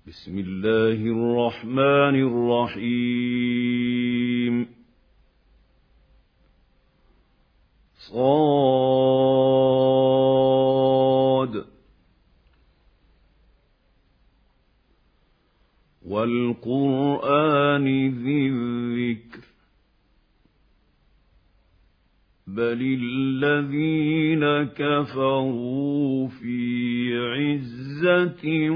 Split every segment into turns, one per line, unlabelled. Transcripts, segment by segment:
بسم الله الرحمن الرحيم صاد والقرآن ذي الذكر بل الذين كفروا في عزة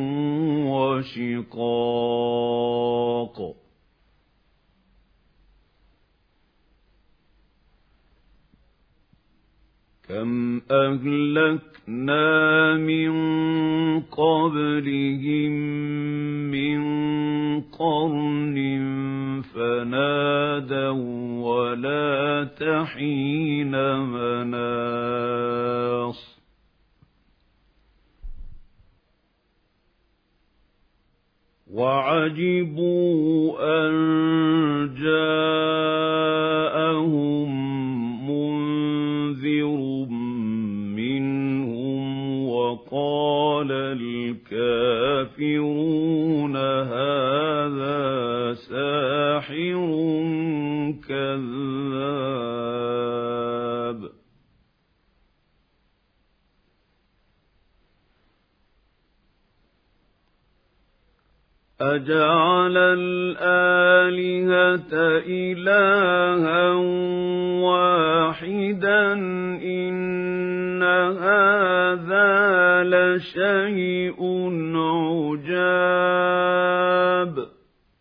وشقاق كم أهلكنا من قبلهم من قرن فنادوا ولا تحين مناص وعجبوا أن جاءهم منذر منهم وقال الكافرون هذا ساحر كذاب أجعل الآلهة إلها واحدا إن هذا لشيء عجاب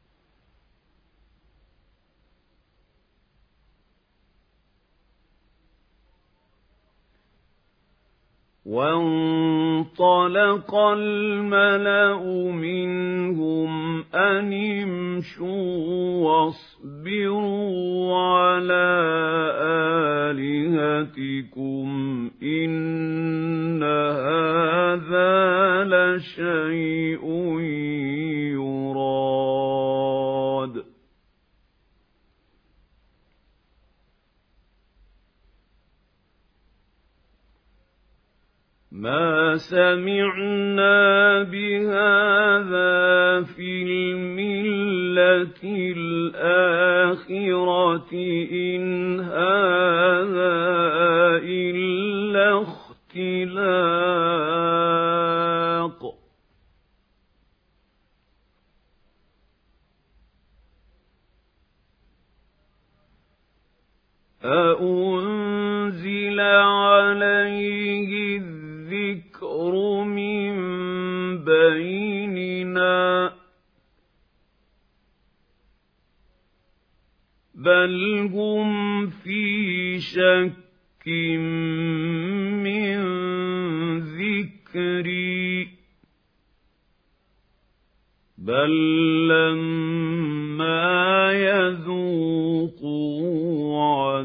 وانطلق الملأ منهم أن امشوا واصبروا على آلهتكم إن هذا لشيء يراد ما سمعنا بهذا في الملة الآخرة إن هذا إلا اختلاق أأنزل عليه الذكر من بيننا بل هم في شك من ذكري بل لما يذوقوا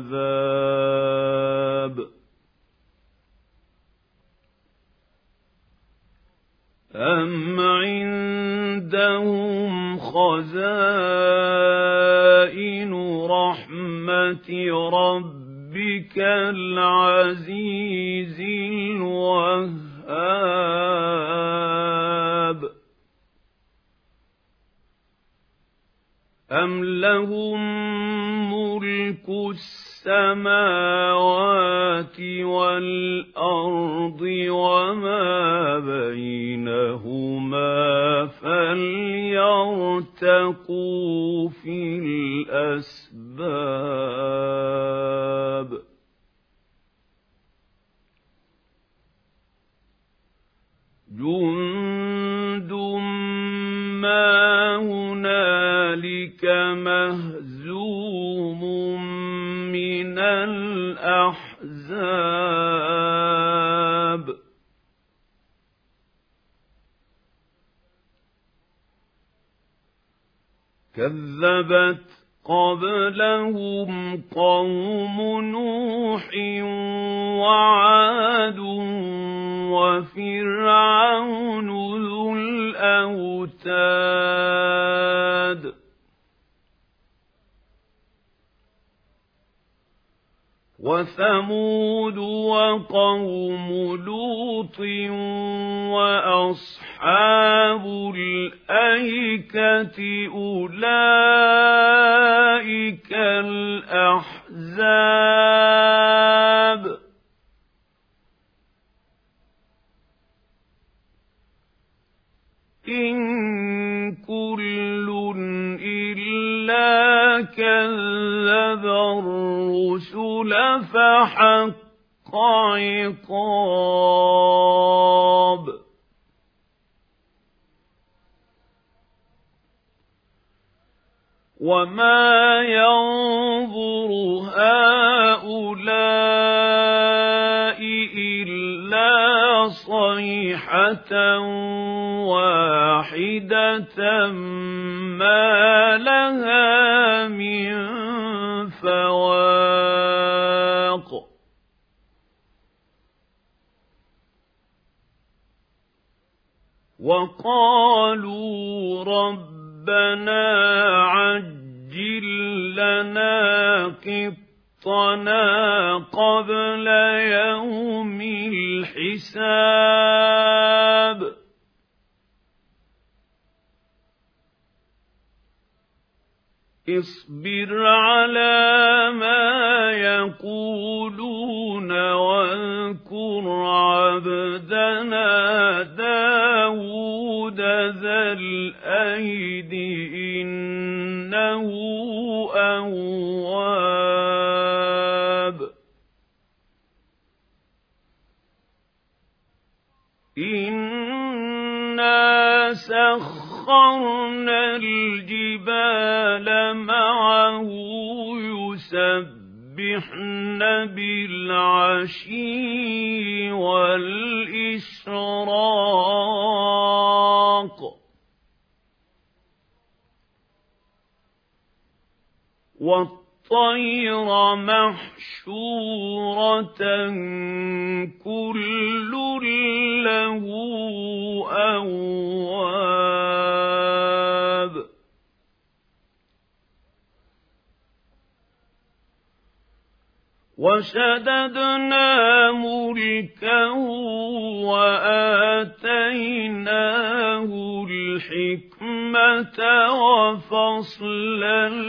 عذاب أم عندهم خزائن رحمة ربك العزيز الوهاب أم لهم ملك السماوات والأرض وما بينهما فليرتقوا في الأسباب جند ما هنالك مهزوم من الأحزاب كذبت قبلهم قوم نوح وعاد وفرعون ذو الأوتاد وثمود وقوم لوط وأصحاب الأيكة أولئك الأحزاب إن كل إلا كذب الرسل فحق عقاب وما ينظر هؤلاء إلا صيحة واحدة ما لها من فواق وقالوا ربنا عجل لنا قطنا قبل يوم الحساب اصبر على ما يقولون واذكر عبدنا داود ذا الأيد إنه أواب إنا سخرنا الجبال معه يسبحن بالعشي والإشراق والطير محشورة كل له أواب وشددنا ملكه وآتيناه الحكمة وفصل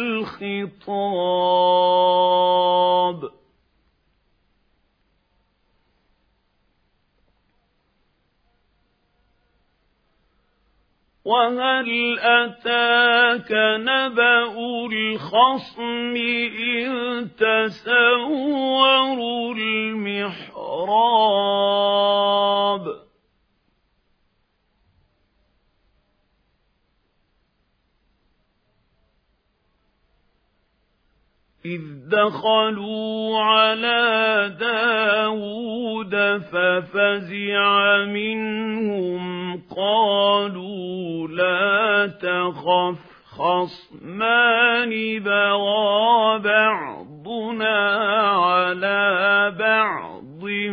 الخطاب وهل أتاك نبأ الخصم إذ تسوروا المحراب إذ دخلوا على داود ففزع منهم قالوا لا تخف خصمان بغى بعضنا على بعض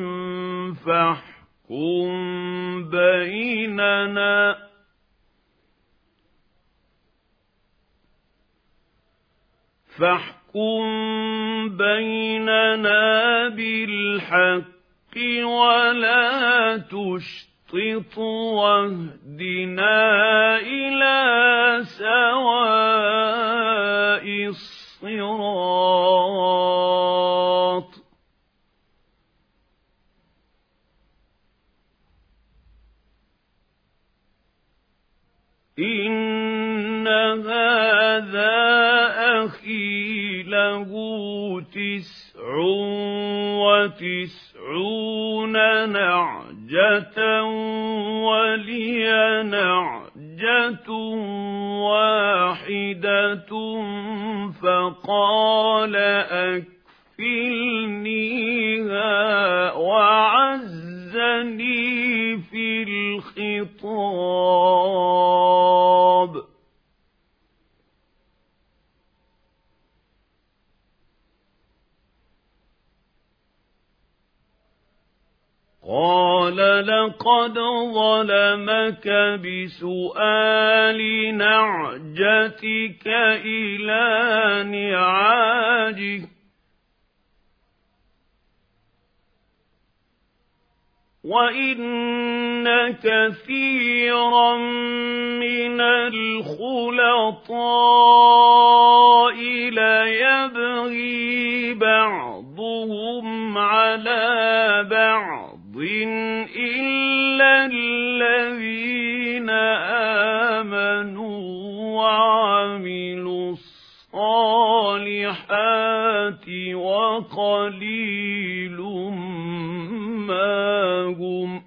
فاحكم بيننا بالحق ولا تشطط واهدنا إلى سواء الصراط إن هذا أخي له 99 نعجة ولي نعجة واحدة فقال أكفلنيها وعزني في الخطاب قال لقد ظلمك بسؤال نعجتك إلى نعاجه وَإِنَّ كَثِيرًا مِنَ الْخُلَطَاءِ لَيَبْغِي بَعْضُهُمْ عَلَى بَعْضٍ إِلَّا الَّذِينَ آمَنُوا وَعَمِلُوا الصَّالِحَاتِ وَقَلِيلٌ مَا هُمْ.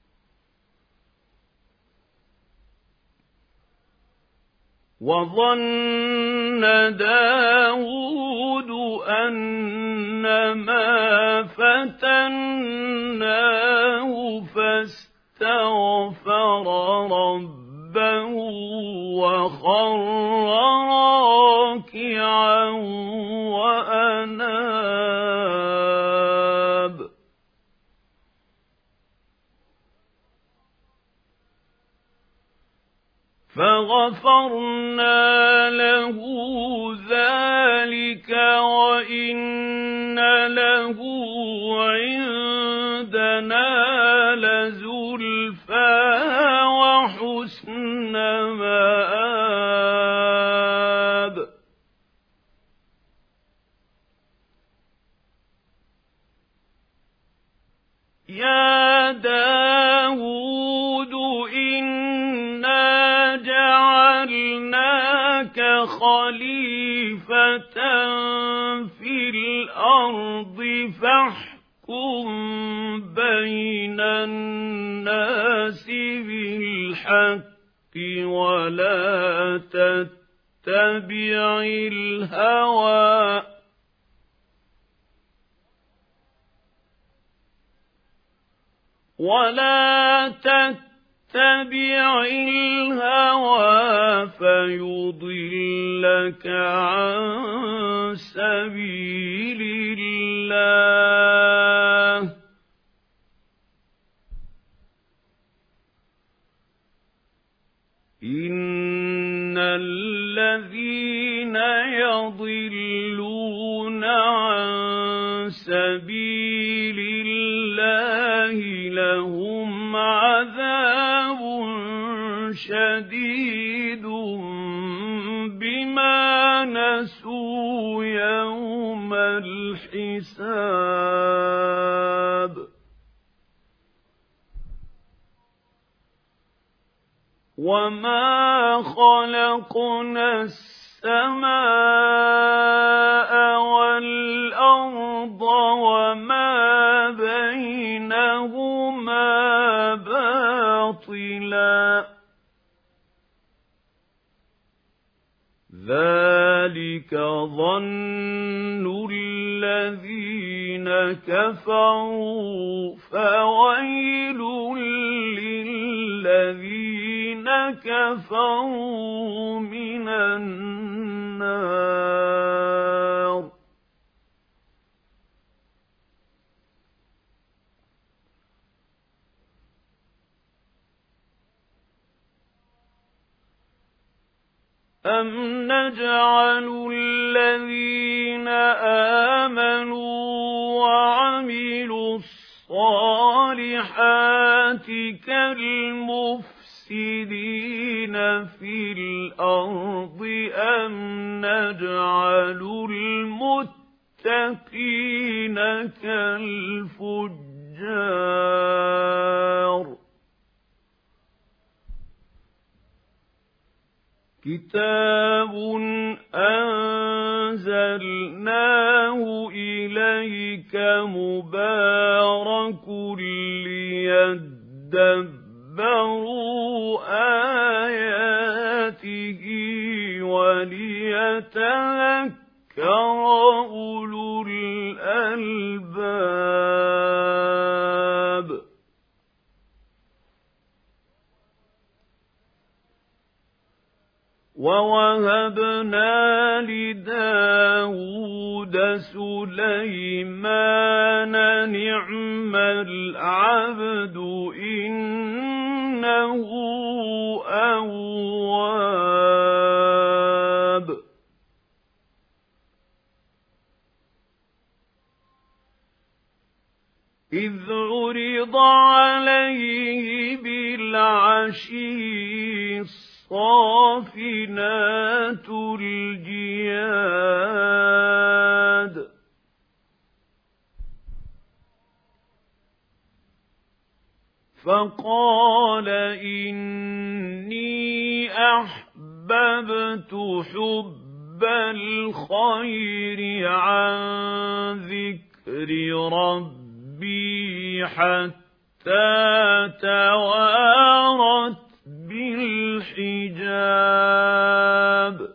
وَظَنَّ دَاوُودُ أَنَّمَا فَتَنَّاهُ فَاسْتَغْفَرَ رَبَّهُ وَخَرَّ رَاكِعًا وَأَنَابَ. فَغَفَرْنَا لَهُ ذَلِكَ وَإِنَّ لَهُ عِندَنَا لَزُلْفَىٰ وَحُسْنَ مَآبٍ. يَا دَاوُودُ إِنَّا جَعَلْنَاكَ خَلِيفَةً فِي الْأَرْضِ فَاحْكُم بَيْنَ النَّاسِ بِالْحَقِّ ولا تتبع الهوى فيضلك عن سبيل الله. إن الذين يضلون عن سبيل الله لهم عذاب شديد بما نسوا يوم الحساب. وما خلقنا السماء والأرض وما بينهما باطلا ذلك ظن الذين كفروا فويل للذين كفروا من النار. أَمْ نَجْعَلُ الَّذِينَ آمَنُوا وَعَمِلُوا الصَّالِحَاتِ كَالْمُفْسِدِينَ فِي الْأَرْضِ أَمْ نَجْعَلُ الْمُتَّقِينَ كَالْفُجَّارِ. كتاب أنزلناه إليك مبارك ليدبروا آياته وليتذكر أولو الألباب. وَوَهَبْنَا لِدَاوُودَ سُلَيْمَانَ نِعْمَ الْعَبْدُ إِنَّهُ أَوَّابٌ. إِذْ عُرِضَ وَبِالْعَشِيِّ الصَّافِنَاتُ الْجِيَادُ فَقَالَ إِنِّي أَحْبَبْتُ حُبَّ الْخَيْرِ عَن ذِكْرِ رَبِّي حَتَّى تَوَارَتْ بِالْحِجَابِ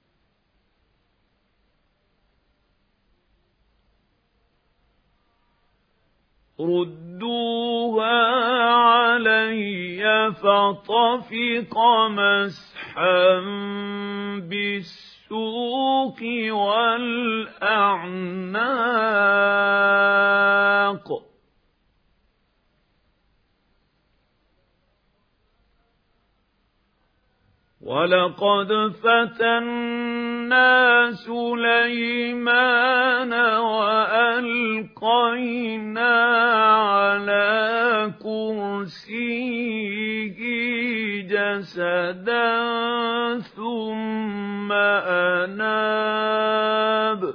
رُدُّوهَا عَلَيَّ فَطَفِقَ مَسْحًا بِالسُّوقِ وَالْأَعْنَاقِ وَلَقَدْ فَتَنَّا سُلَيْمَانَ وَأَلْقَيْنَا عَلَى كُرْسِيِّهِ جَسَدًا ثُمَّ أَنَابَ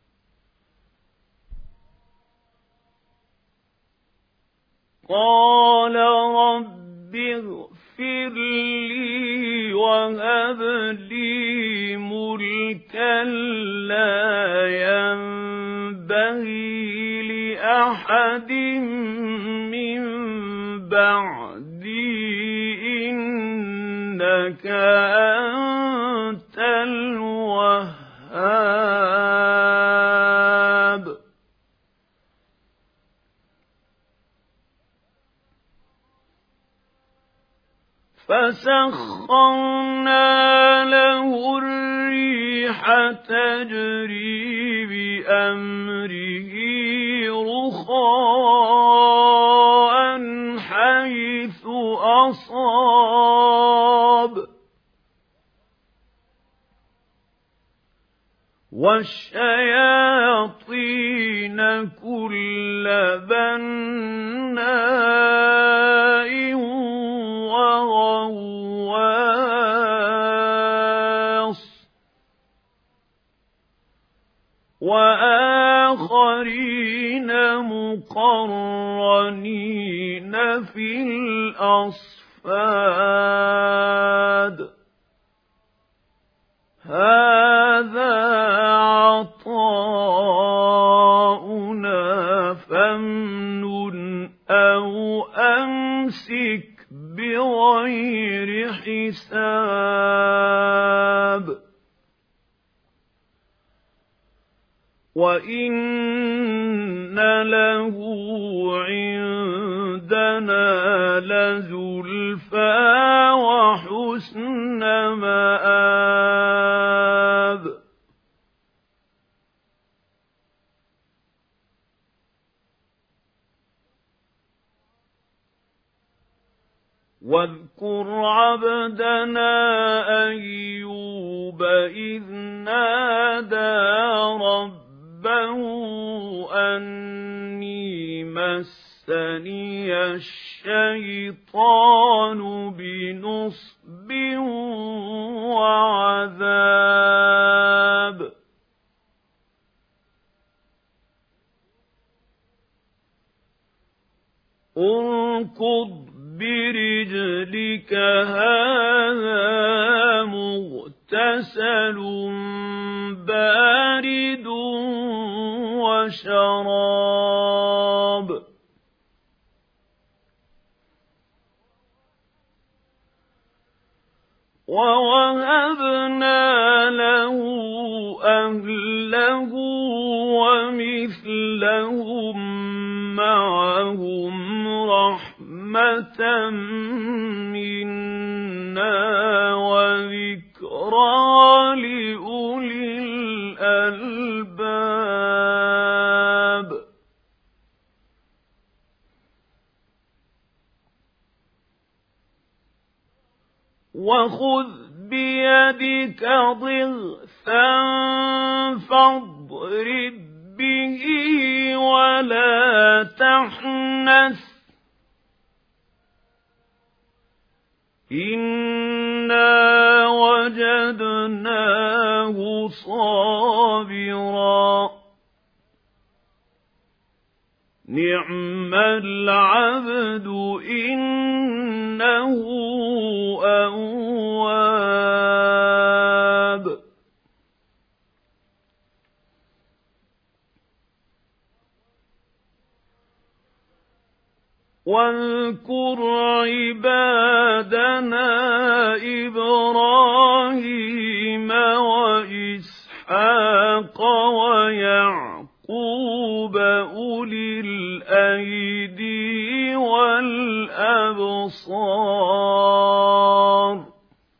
قَالَ رَبِّ اغْفِرْ لِي وَهَبْ لِي مُلْكًا لَّا يَنبَغِي لِأَحَدٍ مِّن بَعْدِي إِنَّكَ أَنتَ الْوَهَّابُ فَسَخَّرْنَا لَهُ الرِّيحَ تَجْرِي بِأَمْرِهِ رُخَاءً حَيْثُ أَصَابَ وَالشَّيَاطِينَ كُلَّ بَنَّاءٍ وَغَوَّاصٍ وَآخَرِينَ مُقَرَّنِينَ فِي الْأَصْفَادِ هَذَا عَطَاؤُنَا فَامْنُنْ أَوْ أَمْسِكْ بِغَيْرِ حِسَابٍ وَإِنَّ لَهُ عِندَنَا لَزُلْفَىٰ وَحُسْنَ مَآبٍ وَاذْكُرْ عَبْدَنَا أَيُّوبَ إِذْ نَادَىٰ رَبَّهُ أَنِّي مَسَّنِيَ الشَّيْطَانُ بِنُصْبٍ وَعَذَابٍ ارْكُضْ بِرِجْلِكَ هَٰذَا مُغْتَسَلٌ بَارِدٌ وَشَرَابٌ وَوَهَبْنَا لَهُ أَهْلَهُ وَمِثْلَهُم مَّعَهُمْ رَحْمَةً مِّنَّا وَذِكْرَىٰ لِأُولِي الْأَلْبَابِ وَخُذْ بِيَدِكَ ضِغْثًا فَاضْرِب بِّهِ وَلَا تَحْنَثْ إِنَّا وَجَدْنَاهُ صَابِرًا نِعْمَ الْعَبْدُ إِنَّهُ أَوَّابٌ وَاذْكُرْ عِبَادَنَا إِبْرَاهِيمَ وَإِسْحَاقَ وَيَعْقُوبَ أُولِي الْأَيْدِي وَالْأَبْصَارِ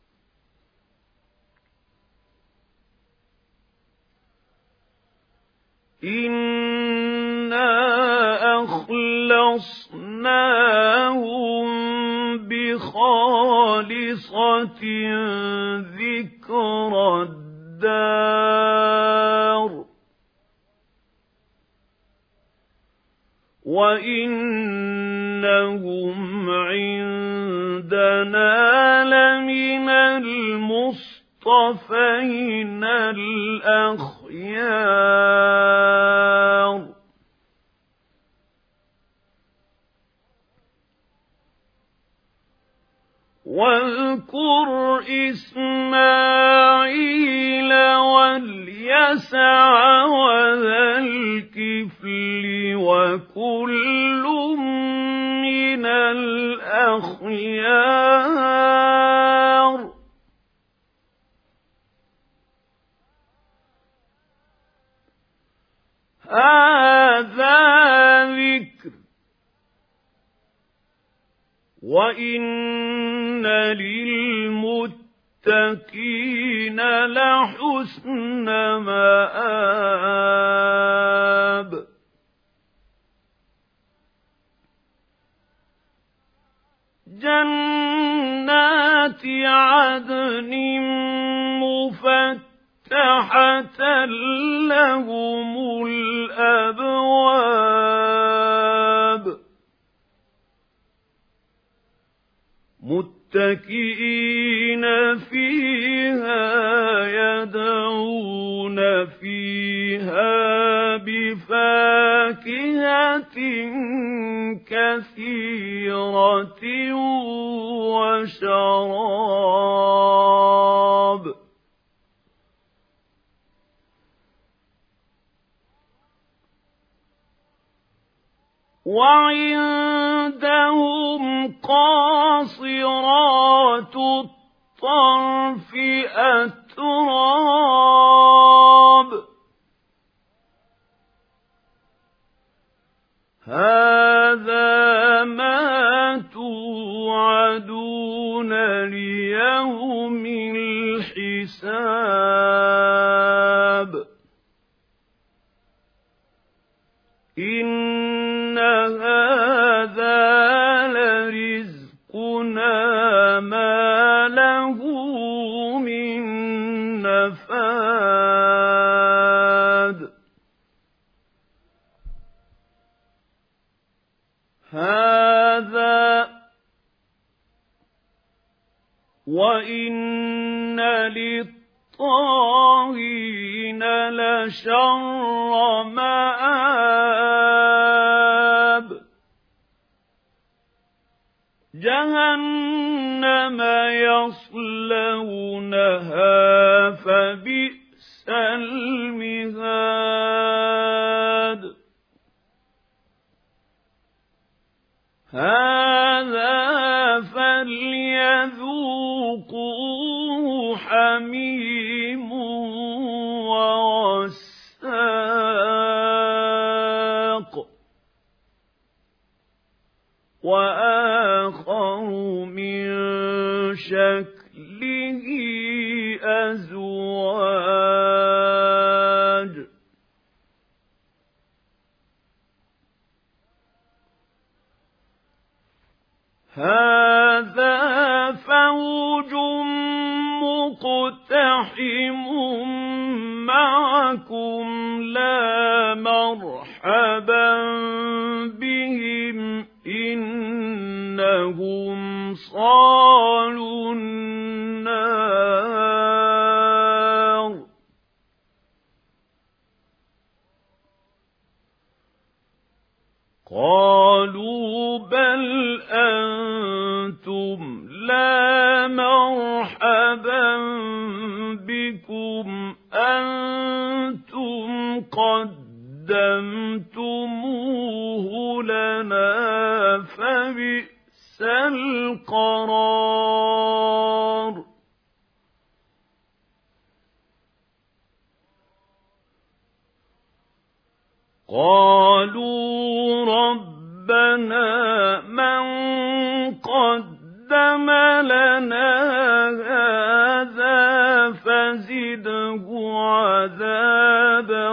إِنَّا أَخْلَصْنَاهُم بِخَالِصَةٍ ذِكْرَى الدَّارِ وَإِنَّهُمْ عِندَنَا لَمِنَ الْمُصْطَفَيْنَ الْأَخْيَارِ وَاذْكُرْ إِسْمَاعِيلَ وَالْيَسَعَ وَذَا الْكِفْلِ وَكُلٌّ مِّنَ الْأَخْيَارِ هَذَا ذِكْرٌ وَإِنَّ لِلْمُتَّقِينَ لَحُسْنَ مَآبٍ جَنَّاتِ عَدْنٍ مُّفَتَّحَةً لَّهُمُ الْأَبْوَابُ مُتَّكِئِينَ فِيهَا يَدْعُونَ فِيهَا بِفَاكِهَةٍ كَثِيرَةٍ وَشَرَابٍ وَعِندَهُمْ قَاصِرَاتُ الطَّرْفِ أَتْرَابٌ هَٰذَا مَا تُوعَدُونَ لِيَوْمِ الْحِسَابِ إِنَّ هَٰذَا لَرِزْقُنَا مَا لَهُ مِن نَّفَادٍ هَٰذَا وَإِنَّ لِلطَّاغِينَ لَشَرَّ مَآبٍ جَهَنَّمَ يَصْلَوْنَهَا فَبِئْسَ الْمِهَادُ هَٰذَا فَلْيَذُوقُوهُ حَمِيمٌ وَغَسَّاقٌ وَآخَرُ مِن شَكْلِهِ أَزْوَاجٌ هَٰذَا فَوْجٌ مُّقْتَحِمٌ مَّعَكُمْ لَا مَرْحَبًا بِهِمْ إِنَّهُمْ صَالُو لهم لا مرحبا بكم أنتم قدمتموه لنا فبئس القرار قالوا ربنا من قدم لنا هذا فزده عذابا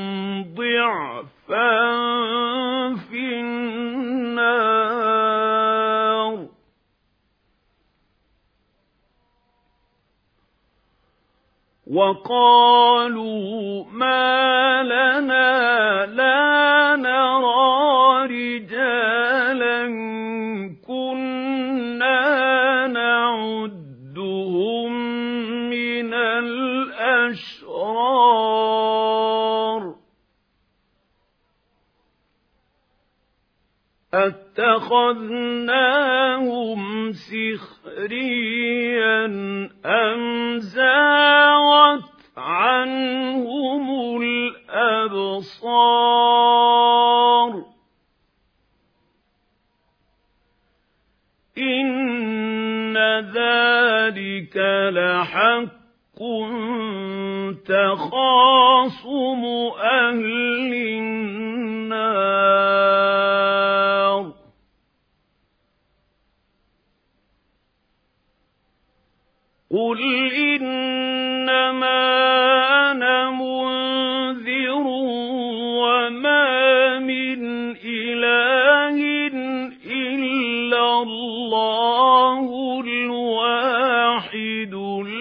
ضعفا في النار وقالوا ما لنا لا نرى رجالا كنا نعدهم من الأشرار أتخذناهم سخريا أم زاغت عنهم الأبصار إن ذلك لحق تخاصم أهل النار قل إنما أنا منذر وما من إله إلا الله الواحد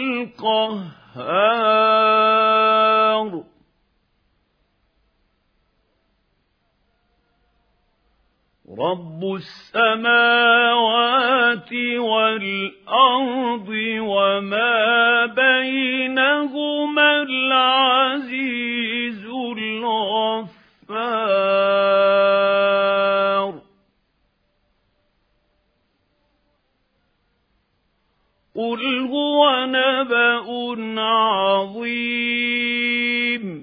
القهار رب السماوات والأرض وما بينهما العزيز الغفار قل هو نبأ عظيم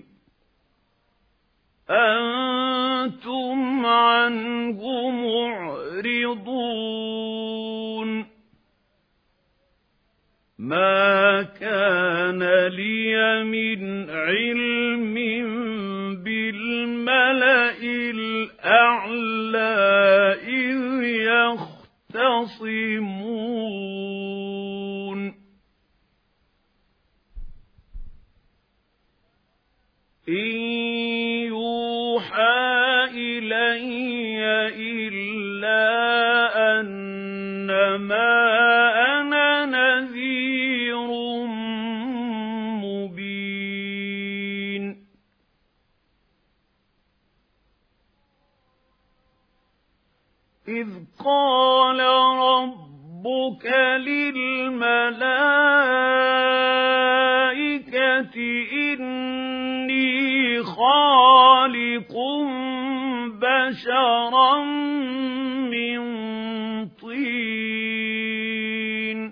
أنتم عنه معرضون ما كان لي من علم بالملأ الأعلى إذ يختصمون إن يوحى إلي إلا أنما أنا نذير مبين إذ قال ربك للملائكة إني خالق بشرا من طين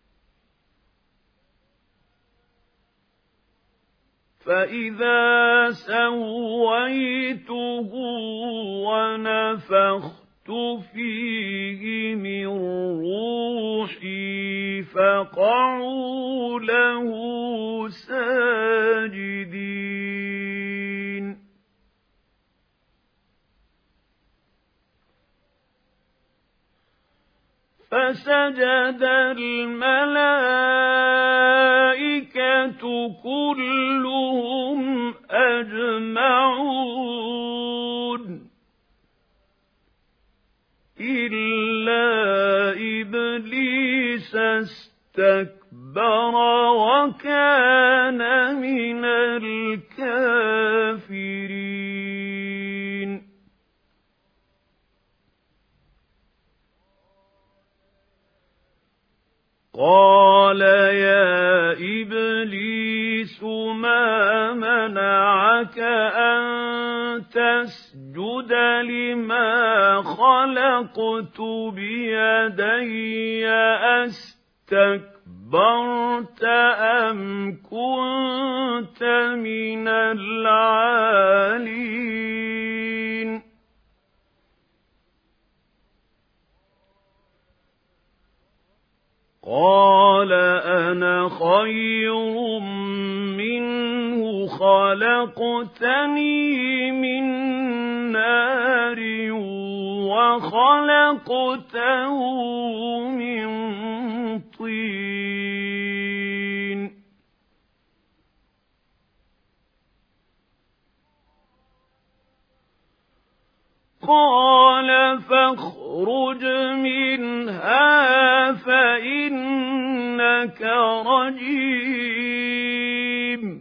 فإذا سويته ونفخت فيه من روحي فقعوا له ساجدين فسجد الملائكة كلهم أجمعون إلا إبليس استكبر وكان من الكافرين قال يا إبليس ما منعك أن تسجد أسجد لما خلقت بيدي أستكبرت أم كنت من العالين قال أنا خير منه خلقتني من نار وخلقته من طين قال فاخرج منها فإنك رجيم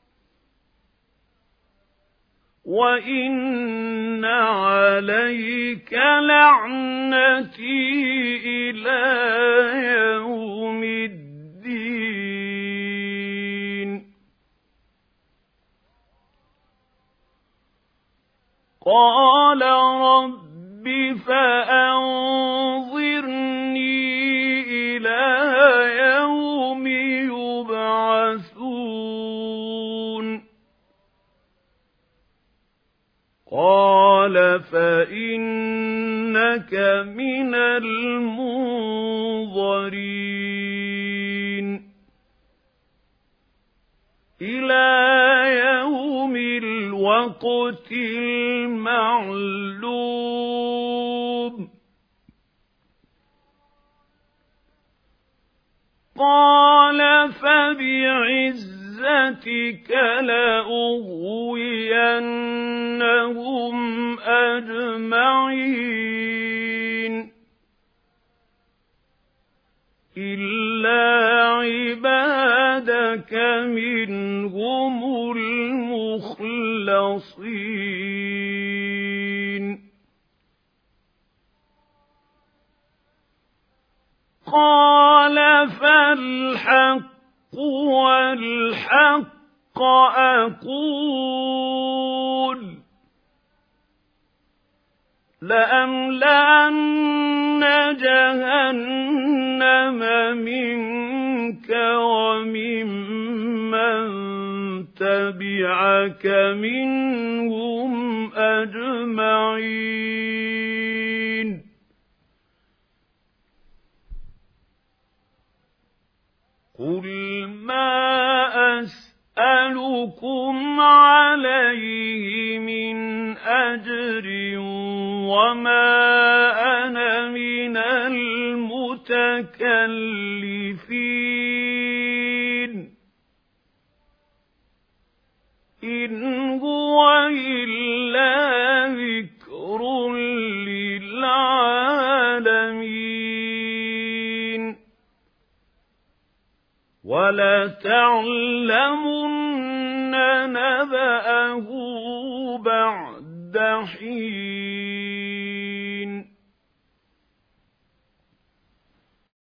وإن عليك لعنتي إلى يوم الدين قال رب فأنظرني إلى يوم يبعثون قال فإنك من المنظرين إلى يوم الوقت المعلوم قال فبعزتك لأغوينهم أجمعين إلا عبادك منهم المخلصين قال فالحق والحق أقول لأملأن جهنم منك وممن تبعك منهم أجمعين قل ما أسألكم عليه من أجر وما أنا من المتكلفين إن هو إلا ذكر للعالمين وَلَتَعْلَمُنَّ نَبَأَهُ بَعْدَ حِينٍ